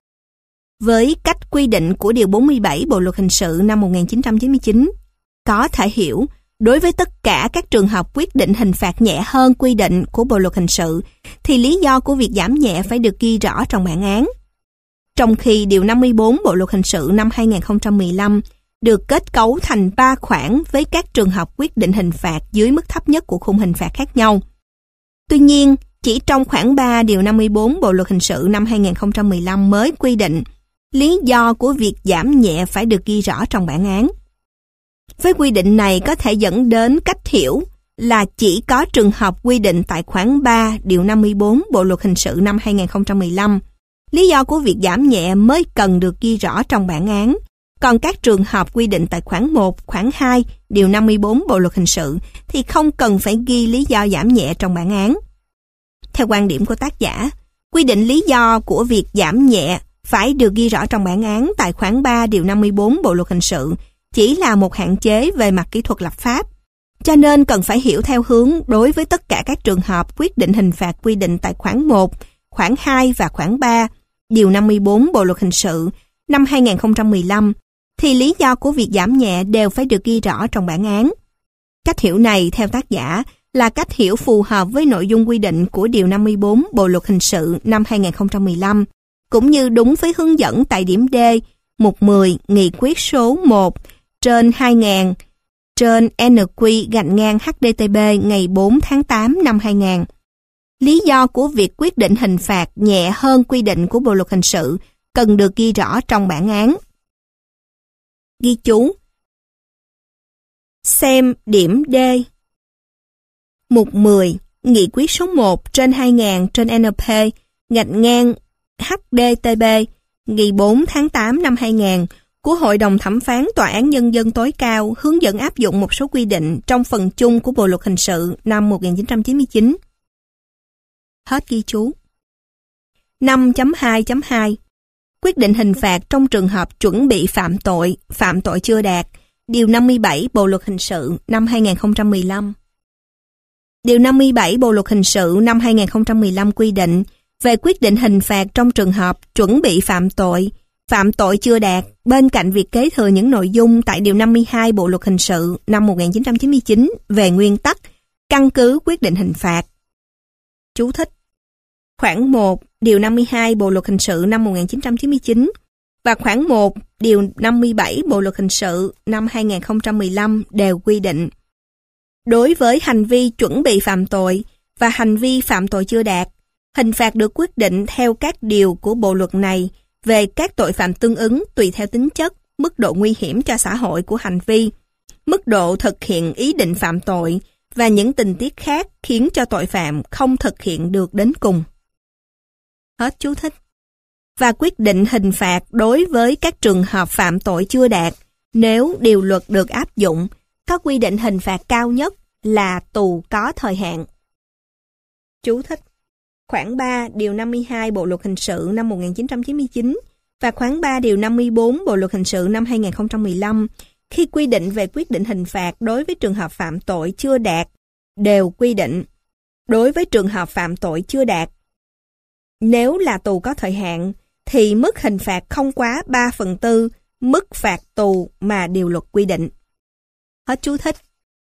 Với cách quy định của Điều 47 Bộ Luật Hình sự năm 1999, có thể hiểu, đối với tất cả các trường hợp quyết định hình phạt nhẹ hơn quy định của Bộ Luật Hình sự, thì lý do của việc giảm nhẹ phải được ghi rõ trong bản án. Trong khi Điều 54 Bộ Luật Hình sự năm 2015 được kết cấu thành 3 khoản với các trường hợp quyết định hình phạt dưới mức thấp nhất của khung hình phạt khác nhau. Tuy nhiên, chỉ trong khoản 3 Điều 54 Bộ Luật Hình sự năm 2015 mới quy định lý do của việc giảm nhẹ phải được ghi rõ trong bản án. Với quy định này có thể dẫn đến cách hiểu là chỉ có trường hợp quy định tại khoản 3 Điều 54 Bộ Luật Hình sự năm 2015, lý do của việc giảm nhẹ mới cần được ghi rõ trong bản án, Còn các trường hợp quy định tại khoản 1, khoản 2, điều 54 Bộ luật hình sự thì không cần phải ghi lý do giảm nhẹ trong bản án. Theo quan điểm của tác giả, quy định lý do của việc giảm nhẹ phải được ghi rõ trong bản án tại khoản 3 điều 54 Bộ luật hình sự chỉ là một hạn chế về mặt kỹ thuật lập pháp. Cho nên cần phải hiểu theo hướng đối với tất cả các trường hợp quyết định hình phạt quy định tại khoản 1, khoản 2 và khoản 3, điều 54 Bộ luật hình sự năm 2015, thì lý do của việc giảm nhẹ đều phải được ghi rõ trong bản án. Cách hiểu này, theo tác giả, là cách hiểu phù hợp với nội dung quy định của điều 54 Bộ luật hình sự năm 2015, cũng như đúng với hướng dẫn tại điểm D, mục 10, nghị quyết số 1/2000 trên NQ/HDTB ngày 4 tháng 8 năm 2000. Lý do của việc quyết định hình phạt nhẹ hơn quy định của Bộ luật hình sự cần được ghi rõ trong bản án. Ghi chú. Xem điểm D. Mục 10, nghị quyết số 1/2000 trên NP/HDTB ngày 4 tháng 8 năm 2000 của Hội đồng Thẩm phán Tòa án Nhân dân tối cao hướng dẫn áp dụng một số quy định trong phần chung của Bộ luật hình sự năm 1999. Hết ghi chú. 5.2.2 Quyết định hình phạt trong trường hợp chuẩn bị phạm tội chưa đạt, điều 57 Bộ luật hình sự năm 2015. Điều 57 Bộ luật hình sự năm 2015 quy định về quyết định hình phạt trong trường hợp chuẩn bị phạm tội chưa đạt, bên cạnh việc kế thừa những nội dung tại điều 52 Bộ luật hình sự năm 1999 về nguyên tắc, căn cứ quyết định hình phạt. Chú thích. Khoản 1, điều 52 Bộ luật hình sự năm 1999 và khoản 1, điều 57 Bộ luật hình sự năm 2015 đều quy định. Đối với hành vi chuẩn bị phạm tội và hành vi phạm tội chưa đạt, hình phạt được quyết định theo các điều của bộ luật này về các tội phạm tương ứng tùy theo tính chất, mức độ nguy hiểm cho xã hội của hành vi, mức độ thực hiện ý định phạm tội và những tình tiết khác khiến cho tội phạm không thực hiện được đến cùng. Hết chú thích. Và quyết định hình phạt đối với các trường hợp phạm tội chưa đạt, nếu điều luật được áp dụng, có quy định hình phạt cao nhất là tù có thời hạn. Chú thích. Khoản 3 điều 52 Bộ luật hình sự năm 1999 và khoản 3 điều 54 Bộ luật hình sự năm 2015 khi quy định về quyết định hình phạt đối với trường hợp phạm tội chưa đạt đều quy định đối với trường hợp phạm tội chưa đạt, nếu là tù có thời hạn thì mức hình phạt không quá 3/4 mức phạt tù mà điều luật quy định. Hết chú thích.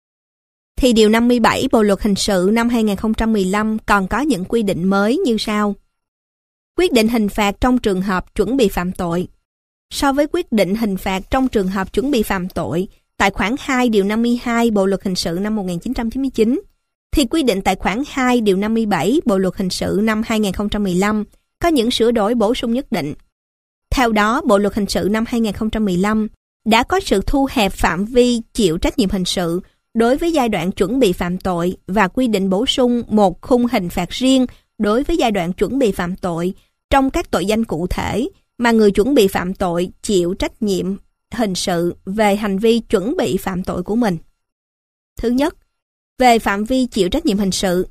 Thì điều 57 Bộ luật hình sự năm 2015 còn có những quy định mới như sau. Quyết định hình phạt trong trường hợp chuẩn bị phạm tội. So với quyết định hình phạt trong trường hợp chuẩn bị phạm tội tại khoản 2 điều 52 Bộ luật hình sự năm 1999, thì quy định tại khoản 2 điều 57 Bộ luật hình sự năm 2015 có những sửa đổi bổ sung nhất định. Theo đó, Bộ luật hình sự năm 2015 đã có sự thu hẹp phạm vi chịu trách nhiệm hình sự đối với giai đoạn chuẩn bị phạm tội và quy định bổ sung một khung hình phạt riêng đối với giai đoạn chuẩn bị phạm tội trong các tội danh cụ thể mà người chuẩn bị phạm tội chịu trách nhiệm hình sự về hành vi chuẩn bị phạm tội của mình. Thứ nhất, về phạm vi chịu trách nhiệm hình sự.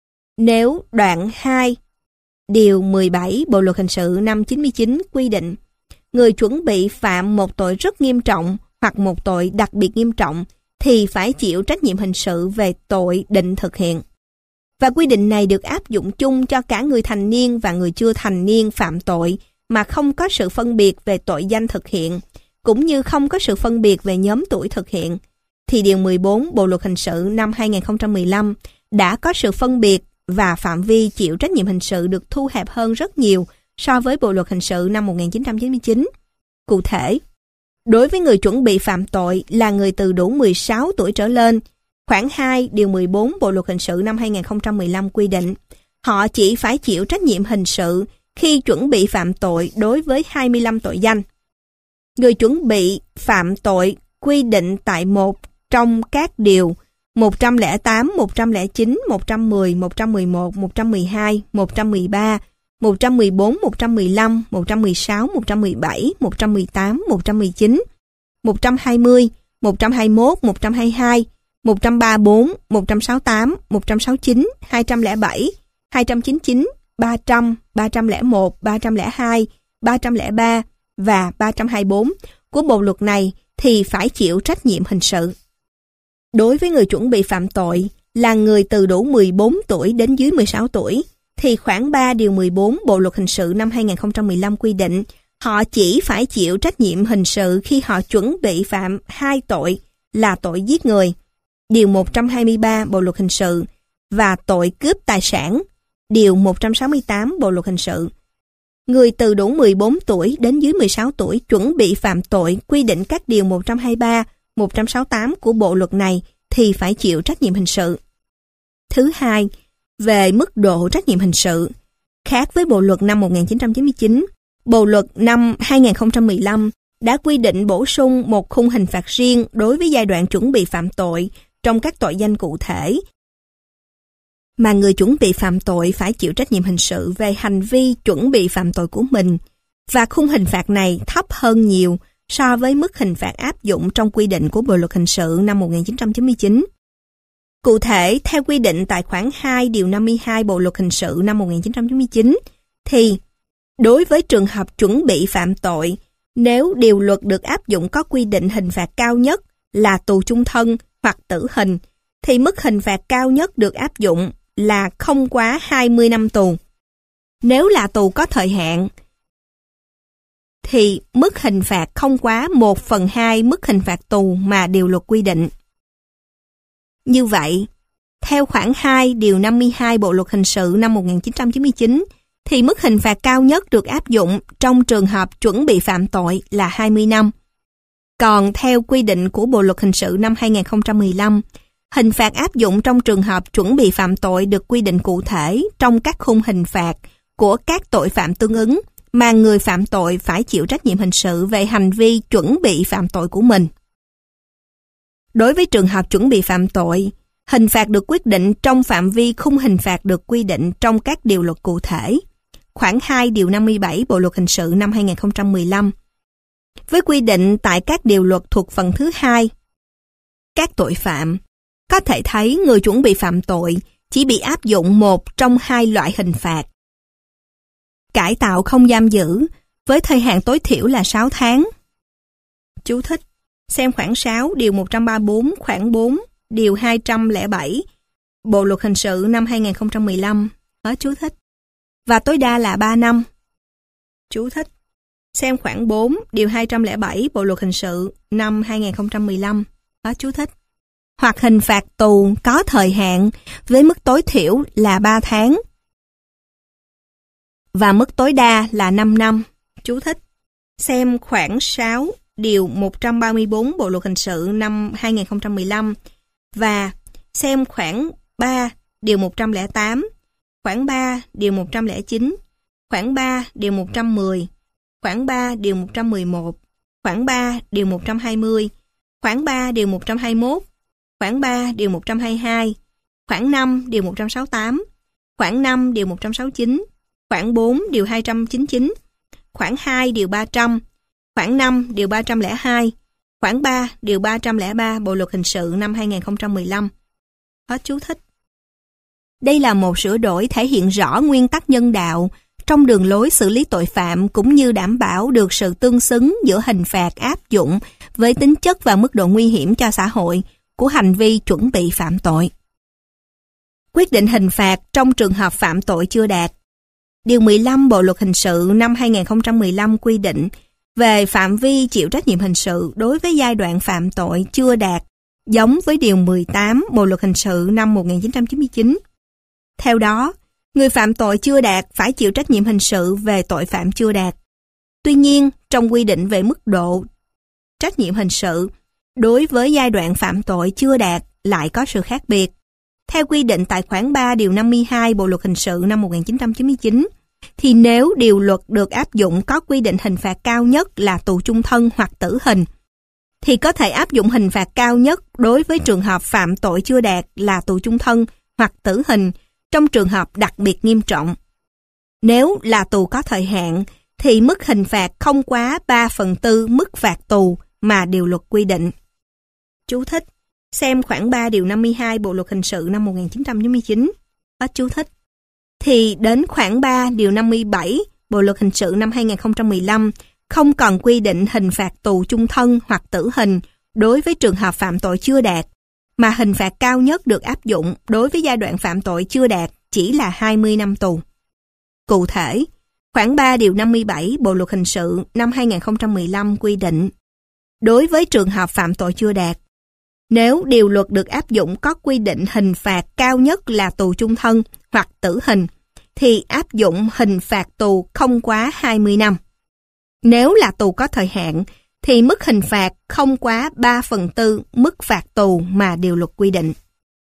Nếu đoạn 2, điều 17 Bộ luật hình sự năm 99 quy định người chuẩn bị phạm một tội rất nghiêm trọng hoặc một tội đặc biệt nghiêm trọng thì phải chịu trách nhiệm hình sự về tội định thực hiện. Và quy định này được áp dụng chung cho cả người thành niên và người chưa thành niên phạm tội mà không có sự phân biệt về tội danh thực hiện, cũng như không có sự phân biệt về nhóm tuổi thực hiện. Thì điều 14 Bộ luật hình sự năm 2015 đã có sự phân biệt và phạm vi chịu trách nhiệm hình sự được thu hẹp hơn rất nhiều so với Bộ luật hình sự năm 1999. Cụ thể, đối với người chuẩn bị phạm tội là người từ đủ 16 tuổi trở lên, khoản 2 điều 14 Bộ luật hình sự năm 2015 quy định, họ chỉ phải chịu trách nhiệm hình sự khi chuẩn bị phạm tội đối với 25 tội danh. Người chuẩn bị phạm tội quy định tại một trong các điều 108, 109, 110, 111, 112, 113, 114, 115, 116, 117, 118, 119 120, 121, 122, 134, 168, 169, 207, 299, 300, 301, 302, 303 và 324 của bộ luật này thì phải chịu trách nhiệm hình sự. Đối với người chuẩn bị phạm tội là người từ đủ 14 tuổi đến dưới 16 tuổi, thì khoản 3 điều 14 Bộ luật hình sự năm 2015 quy định họ chỉ phải chịu trách nhiệm hình sự khi họ chuẩn bị phạm 2 tội là tội giết người, điều 123 Bộ luật hình sự, và tội cướp tài sản, điều 168 Bộ luật hình sự. Người từ đủ 14 tuổi đến dưới 16 tuổi chuẩn bị phạm tội quy định các điều 123, 168 của bộ luật này thì phải chịu trách nhiệm hình sự. Thứ hai, về mức độ trách nhiệm hình sự, khác với bộ luật năm 1999, bộ luật năm 2015 đã quy định bổ sung một khung hình phạt riêng đối với giai đoạn chuẩn bị phạm tội trong các tội danh cụ thể, mà người chuẩn bị phạm tội phải chịu trách nhiệm hình sự về hành vi chuẩn bị phạm tội của mình, và khung hình phạt này thấp hơn nhiều so với mức hình phạt áp dụng trong quy định của Bộ luật hình sự năm 1999. Cụ thể, theo quy định tại khoản 2 điều 52 Bộ luật hình sự năm 1999, thì đối với trường hợp chuẩn bị phạm tội, nếu điều luật được áp dụng có quy định hình phạt cao nhất là tù chung thân hoặc tử hình, thì mức hình phạt cao nhất được áp dụng là không quá 20 năm tù. Nếu là tù có thời hạn, thì mức hình phạt không quá 1/2 mức hình phạt tù mà điều luật quy định. Như vậy, theo khoản 2 điều 52 Bộ luật hình sự năm 1999, thì mức hình phạt cao nhất được áp dụng trong trường hợp chuẩn bị phạm tội là 20 năm. Còn theo quy định của Bộ luật hình sự năm 2015, hình phạt áp dụng trong trường hợp chuẩn bị phạm tội được quy định cụ thể trong các khung hình phạt của các tội phạm tương ứng mà người phạm tội phải chịu trách nhiệm hình sự về hành vi chuẩn bị phạm tội của mình. Đối với trường hợp chuẩn bị phạm tội, hình phạt được quyết định trong phạm vi khung hình phạt được quy định trong các điều luật cụ thể. Khoản 2 điều 57 Bộ luật hình sự năm 2015. Với quy định tại các điều luật thuộc phần thứ 2, các tội phạm, có thể thấy người chuẩn bị phạm tội chỉ bị áp dụng một trong hai loại hình phạt. Cải tạo không giam giữ với thời hạn tối thiểu là 6 tháng. Chú thích: xem khoản 6 điều 134 khoản 4 điều 207 Bộ luật hình sự năm 2015. Hết chú thích. Và tối đa là 3 năm. Chú thích: xem khoản 4 điều 207 Bộ luật hình sự năm 2015. Hết chú thích. Hoặc hình phạt tù có thời hạn với mức tối thiểu là 3 tháng và mức tối đa là 5 năm. Chú thích: xem khoản 6 điều 134 Bộ luật hình sự năm 2015 và xem khoản 3 điều 108, khoản 3 điều 109, khoản 3 điều 110, khoản 3 điều 111, khoản 3 điều 120, khoản 3 điều 121, khoản 3 điều 122, khoản 5 điều 168, khoản 5 điều 169, khoản 4 điều 299, khoản 2 điều 300, khoản 5 điều 302, khoản 3 điều 303 Bộ luật hình sự năm 2015. Hết chú thích. Đây là một sửa đổi thể hiện rõ nguyên tắc nhân đạo trong đường lối xử lý tội phạm, cũng như đảm bảo được sự tương xứng giữa hình phạt áp dụng với tính chất và mức độ nguy hiểm cho xã hội của hành vi chuẩn bị phạm tội. Quyết định hình phạt trong trường hợp phạm tội chưa đạt. Điều 15 Bộ luật hình sự năm 2015 quy định về phạm vi chịu trách nhiệm hình sự đối với giai đoạn phạm tội chưa đạt, giống với điều 18 Bộ luật hình sự năm 1999. Theo đó, người phạm tội chưa đạt phải chịu trách nhiệm hình sự về tội phạm chưa đạt. Tuy nhiên, trong quy định về mức độ trách nhiệm hình sự đối với giai đoạn phạm tội chưa đạt lại có sự khác biệt. Theo quy định tại khoản 3 điều 52 Bộ luật hình sự năm 1999, thì nếu điều luật được áp dụng có quy định hình phạt cao nhất là tù chung thân hoặc tử hình, thì có thể áp dụng hình phạt cao nhất đối với trường hợp phạm tội chưa đạt là tù chung thân hoặc tử hình trong trường hợp đặc biệt nghiêm trọng. Nếu là tù có thời hạn, thì mức hình phạt không quá 3/4 mức phạt tù mà điều luật quy định. Chú thích: xem khoản 3 điều 52 Bộ luật hình sự năm 1999. Hết chú thích. Thì đến khoản 3 điều 57 Bộ luật hình sự năm 2015 không còn quy định hình phạt tù chung thân hoặc tử hình đối với trường hợp phạm tội chưa đạt, mà hình phạt cao nhất được áp dụng đối với giai đoạn phạm tội chưa đạt chỉ là 20 năm tù. Cụ thể, khoản 3 điều 57 Bộ luật hình sự năm 2015 quy định, đối với trường hợp phạm tội chưa đạt, nếu điều luật được áp dụng có quy định hình phạt cao nhất là tù chung thân hoặc tử hình, thì áp dụng hình phạt tù không quá 20 năm. Nếu là tù có thời hạn, thì mức hình phạt không quá 3/4 mức phạt tù mà điều luật quy định.